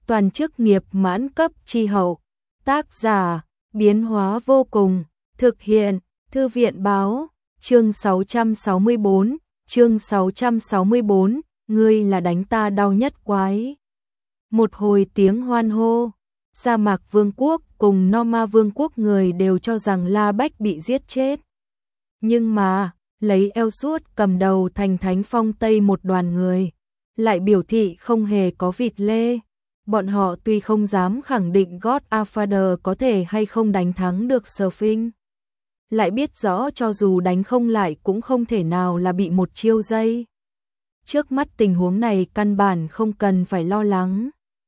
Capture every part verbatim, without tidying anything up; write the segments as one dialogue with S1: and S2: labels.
S1: toàn chức nghiệp mãn cấp chi hậu. Tác giả, biến hóa vô cùng, thực hiện, Thư viện báo, chương sáu trăm sáu mươi bốn, chương sáu trăm sáu mươi bốn, ngươi là đánh ta đau nhất quái. Một hồi tiếng hoan hô, Sa Mạc Vương quốc cùng Norma Vương quốc người đều cho rằng La Bách bị giết chết. Nhưng mà, lấy eo suốt cầm đầu thành Thánh Phong Tây một đoàn người, lại biểu thị không hề có vịt lê. Bọn họ tuy không dám khẳng định Godfather có thể hay không đánh thắng được Surfing, lại biết rõ cho dù đánh không lại cũng không thể nào là bị một chiêu dây. Trước mắt tình huống này căn bản không cần phải lo lắng.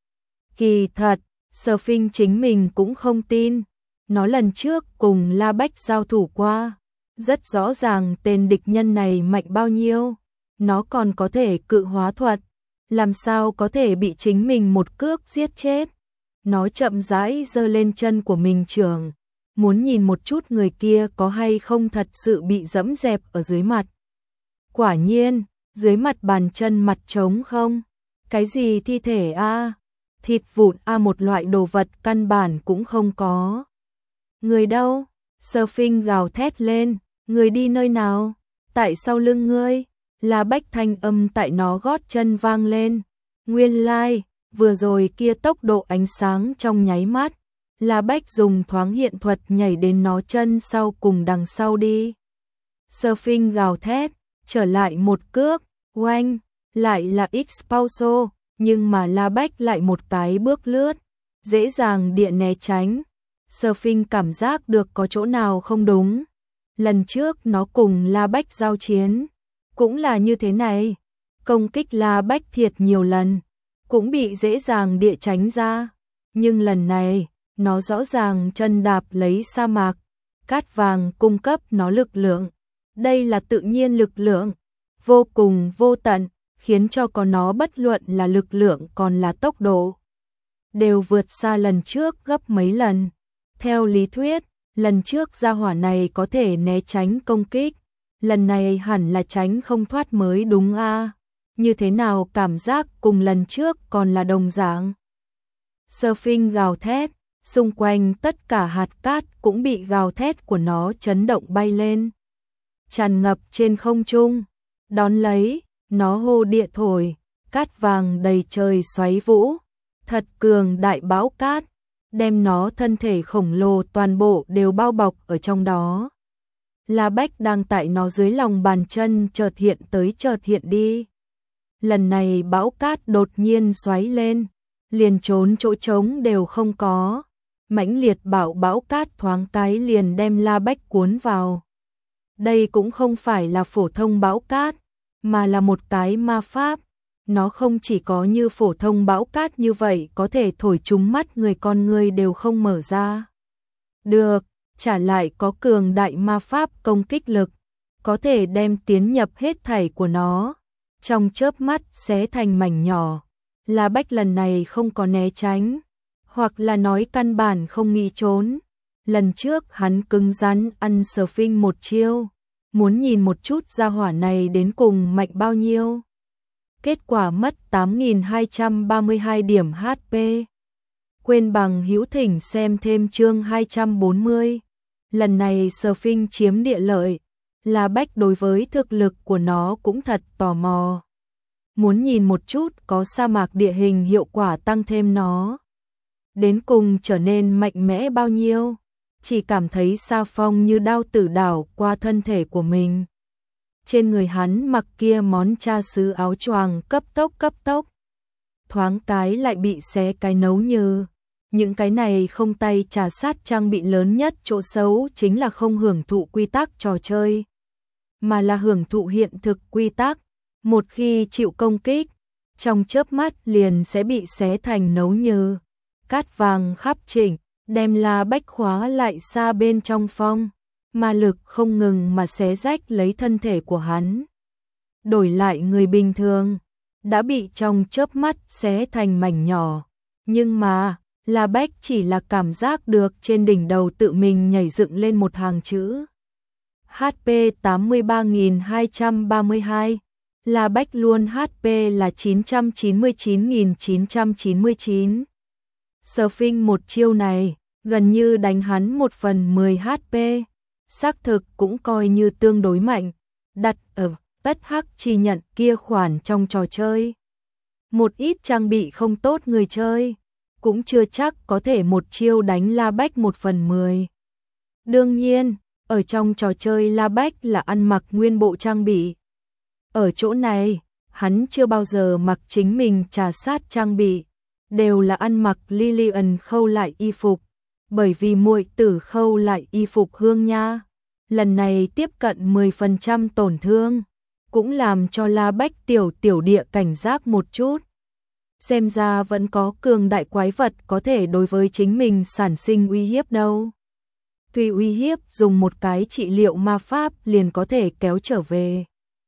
S1: Kỳ thật, Surfing chính mình cũng không tin. Nó lần trước cùng La Bách giao thủ qua, rất rõ ràng tên địch nhân này mạnh bao nhiêu. Nó còn có thể cự hóa thuật, làm sao có thể bị chính mình một cước giết chết. Nó chậm rãi giơ lên chân của mình trưởng, muốn nhìn một chút người kia có hay không thật sự bị dẫm dẹp ở dưới mặt. Quả nhiên, dưới mặt bàn chân mặt trống không. Cái gì thi thể a, thịt vụn a, một loại đồ vật căn bản cũng không có. Người đâu? Surfing gào thét lên, người đi nơi nào? Tại sau lưng ngươi? La Bách thanh âm tại nó gót chân vang lên. Nguyên lai, like, vừa rồi kia tốc độ ánh sáng trong nháy mắt, La Bách dùng thoáng hiện thuật nhảy đến nó chân sau cùng đằng sau đi. Surfing gào thét, trở lại một cước, oanh, lại là Expulso, nhưng mà La Bách lại một cái bước lướt, dễ dàng địa né tránh. Surfing cảm giác được có chỗ nào không đúng. Lần trước nó cùng La Bách giao chiến, cũng là như thế này. Công kích La Bách thiệt nhiều lần, cũng bị dễ dàng địa tránh ra. Nhưng lần này, nó rõ ràng chân đạp lấy sa mạc, cát vàng cung cấp nó lực lượng. Đây là tự nhiên lực lượng, vô cùng vô tận, khiến cho có nó bất luận là lực lượng còn là tốc độ, đều vượt xa lần trước gấp mấy lần. Theo lý thuyết, lần trước gia hỏa này có thể né tránh công kích, lần này hẳn là tránh không thoát mới đúng a. Như thế nào cảm giác cùng lần trước còn là đồng dạng. Surfing gào thét, xung quanh tất cả hạt cát cũng bị gào thét của nó chấn động bay lên, tràn ngập trên không trung. Đón lấy, nó hô địa thổi, cát vàng đầy trời xoáy vũ, thật cường đại bão cát, đem nó thân thể khổng lồ toàn bộ đều bao bọc ở trong đó. La Bách đang tại nó dưới lòng bàn chân chợt hiện tới chợt hiện đi. Lần này bão cát đột nhiên xoáy lên, liền trốn chỗ trống đều không có. Mãnh liệt bão bão cát thoáng cái liền đem La Bách cuốn vào. Đây cũng không phải là phổ thông bão cát, mà là một cái ma pháp. Nó không chỉ có như phổ thông bão cát như vậy có thể thổi trúng mắt người, con người đều không mở ra được, trả lại có cường đại ma pháp công kích lực, có thể đem tiến nhập hết thảy của nó, trong chớp mắt xé thành mảnh nhỏ. La Bách lần này không có né tránh, hoặc là nói căn bản không nghĩ trốn. Lần trước hắn cứng rắn ăn Surfing một chiêu, muốn nhìn một chút gia hỏa này đến cùng mạnh bao nhiêu. Kết quả mất tám nghìn hai trăm ba mươi hai điểm hát pê. Quên bằng hữu thỉnh xem thêm chương hai trăm bốn mươi. Lần này Surfing chiếm địa lợi, La Bách đối với thực lực của nó cũng thật tò mò. Muốn nhìn một chút có sa mạc địa hình hiệu quả tăng thêm nó đến cùng trở nên mạnh mẽ bao nhiêu. Chỉ cảm thấy sa phong như đao tử đảo qua thân thể của mình. Trên người hắn mặc kia món cha xứ áo choàng cấp tốc cấp tốc, thoáng cái lại bị xé cái nấu như. Những cái này không tay trà sát trang bị lớn nhất chỗ xấu chính là không hưởng thụ quy tắc trò chơi, mà là hưởng thụ hiện thực quy tắc. Một khi chịu công kích, trong chớp mắt liền sẽ bị xé thành nấu như. Cát vàng khắp chỉnh, đem La Bách khóa lại xa bên trong phong, ma lực không ngừng mà xé rách lấy thân thể của hắn. Đổi lại người bình thường, đã bị trong chớp mắt xé thành mảnh nhỏ, nhưng mà La Bách chỉ là cảm giác được trên đỉnh đầu tự mình nhảy dựng lên một hàng chữ. hát pê tám mươi ba nghìn hai trăm ba mươi hai. La Bách luôn hát pê là chín trăm chín mươi chín nghìn chín trăm chín mươi chín. Surfing một chiêu này, gần như đánh hắn một phần mười hát pê, xác thực cũng coi như tương đối mạnh, đặt ở tất hắc chi nhận kia khoản trong trò chơi. Một ít trang bị không tốt người chơi, cũng chưa chắc có thể một chiêu đánh La Bách một phần mười. Đương nhiên, ở trong trò chơi La Bách là ăn mặc nguyên bộ trang bị. Ở chỗ này, hắn chưa bao giờ mặc chính mình trà sát trang bị, đều là ăn mặc Lilian khâu lại y phục, bởi vì muội tử khâu lại y phục hương nha. Lần này tiếp cận mười phần trăm tổn thương, cũng làm cho La Bách tiểu tiểu địa cảnh giác một chút. Xem ra vẫn có cường đại quái vật có thể đối với chính mình sản sinh uy hiếp đâu. Tuy uy hiếp dùng một cái trị liệu ma pháp liền có thể kéo trở về.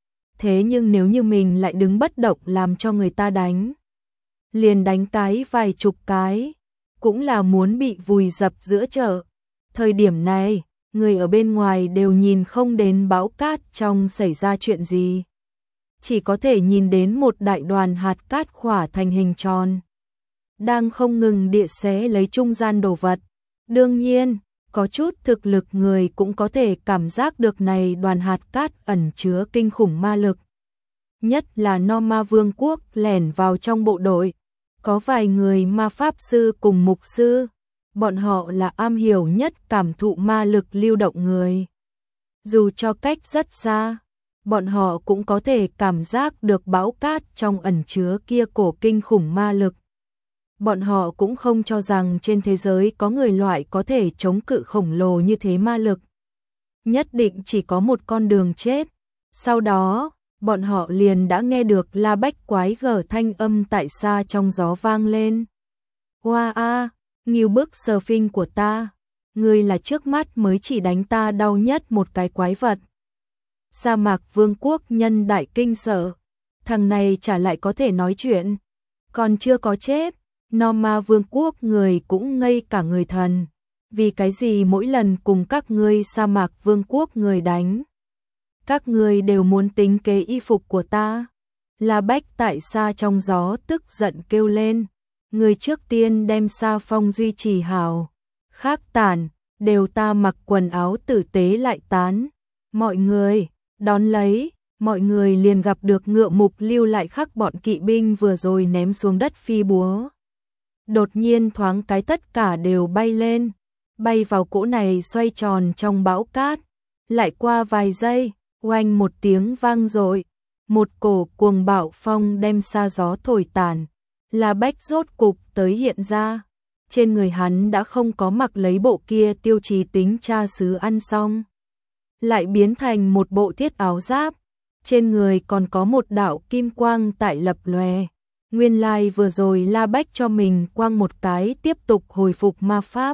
S1: Thế nhưng nếu như mình lại đứng bất động làm cho người ta đánh, liền đánh cái vài chục cái, cũng là muốn bị vùi dập giữa chợ. Thời điểm này, người ở bên ngoài đều nhìn không đến bão cát trong xảy ra chuyện gì. Chỉ có thể nhìn đến một đại đoàn hạt cát khỏa thành hình tròn, đang không ngừng địa xé lấy trung gian đồ vật. Đương nhiên, có chút thực lực người cũng có thể cảm giác được này đoàn hạt cát ẩn chứa kinh khủng ma lực. Nhất là No Ma Vương quốc lẻn vào trong bộ đội, có vài người ma pháp sư cùng mục sư, bọn họ là am hiểu nhất cảm thụ ma lực lưu động người. Dù cho cách rất xa, bọn họ cũng có thể cảm giác được bão cát trong ẩn chứa kia cổ kinh khủng ma lực. Bọn họ cũng không cho rằng trên thế giới có người loại có thể chống cự khổng lồ như thế ma lực. Nhất định chỉ có một con đường chết. Sau đó, bọn họ liền đã nghe được La Bách quái gở thanh âm tại xa trong gió vang lên. Hoa a, nghiêu bức surfing của ta, ngươi là trước mắt mới chỉ đánh ta đau nhất một cái quái vật. Sa mạc vương quốc nhân đại kinh sợ, thằng này chả lại có thể nói chuyện, còn chưa có chết. No Ma Vương quốc người cũng ngây cả người thần, vì cái gì mỗi lần cùng các ngươi Sa mạc Vương quốc người đánh, các ngươi đều muốn tính kế y phục của ta. La Bách tại xa trong gió tức giận kêu lên, người trước tiên đem Sa Phong duy trì hảo, khác tàn, đều ta mặc quần áo tử tế lại tán. Mọi người, đón lấy, mọi người liền gặp được Ngựa Mục lưu lại khắc bọn kỵ binh vừa rồi ném xuống đất phi búa. Đột nhiên thoáng cái tất cả đều bay lên, bay vào cỗ này xoay tròn trong bão cát. Lại qua vài giây, oanh một tiếng vang dội, một cổ cuồng bạo phong đem xa gió thổi tàn. La Bách rốt cục tới hiện ra, trên người hắn đã không có mặc lấy bộ kia tiêu chí tính cha xứ ăn xong, lại biến thành một bộ thiết áo giáp, trên người còn có một đạo kim quang tại lập lòe. Nguyên lai like vừa rồi La Bách cho mình quang một cái tiếp tục hồi phục ma pháp,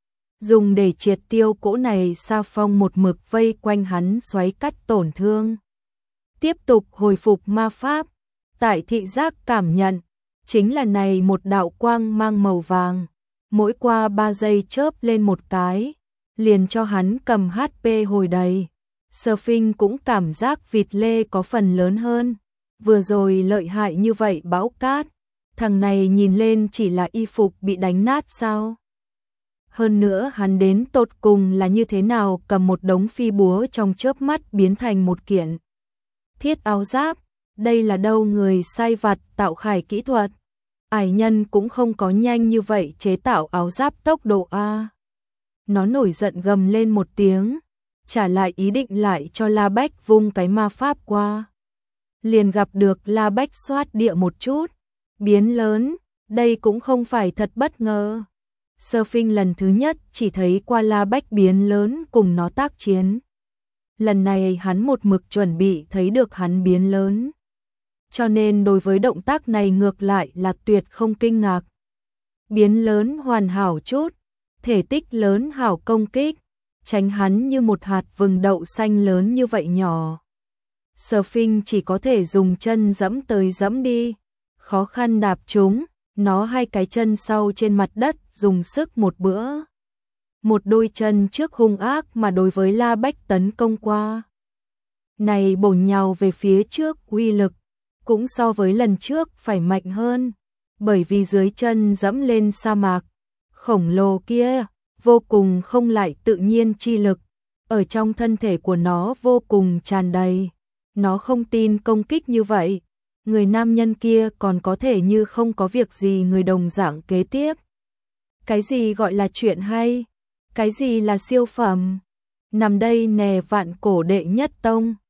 S1: dùng để triệt tiêu cỗ này Sa Phong một mực vây quanh hắn xoáy cắt tổn thương. Tiếp tục hồi phục ma pháp, tại thị giác cảm nhận, chính là này một đạo quang mang màu vàng, mỗi qua ba giây chớp lên một cái, liền cho hắn cầm hát pê hồi đầy. Surfing cũng cảm giác vịt lê có phần lớn hơn. Vừa rồi lợi hại như vậy bão cát, thằng này nhìn lên chỉ là y phục bị đánh nát sao? Hơn nữa hắn đến tột cùng là như thế nào cầm một đống phi búa trong chớp mắt biến thành một kiện thiết áo giáp, đây là đâu người sai vặt tạo khải kỹ thuật. Ải nhân cũng không có nhanh như vậy chế tạo áo giáp tốc độ A. Nó nổi giận gầm lên một tiếng, trả lại ý định lại cho La Bách vung cái ma pháp qua. Liền gặp được La Bách xoát địa một chút, biến lớn, đây cũng không phải thật bất ngờ. Surfing lần thứ nhất chỉ thấy qua La Bách biến lớn cùng nó tác chiến. Lần này hắn một mực chuẩn bị thấy được hắn biến lớn, cho nên đối với động tác này ngược lại là tuyệt không kinh ngạc. Biến lớn hoàn hảo chút, thể tích lớn hảo công kích, tránh hắn như một hạt vừng đậu xanh lớn như vậy nhỏ. Surfing chỉ có thể dùng chân dẫm tới dẫm đi, khó khăn đạp chúng, nó hai cái chân sau trên mặt đất dùng sức một bữa. Một đôi chân trước hung ác mà đối với La Bách tấn công qua. Này bổ nhào về phía trước uy lực, cũng so với lần trước phải mạnh hơn, bởi vì dưới chân dẫm lên sa mạc khổng lồ kia, vô cùng không lại tự nhiên chi lực, ở trong thân thể của nó vô cùng tràn đầy. Nó không tin công kích như vậy, người nam nhân kia còn có thể như không có việc gì người đồng dạng kế tiếp. Cái gì gọi là chuyện hay? Cái gì là siêu phẩm? Nằm đây nè vạn cổ đệ nhất tông.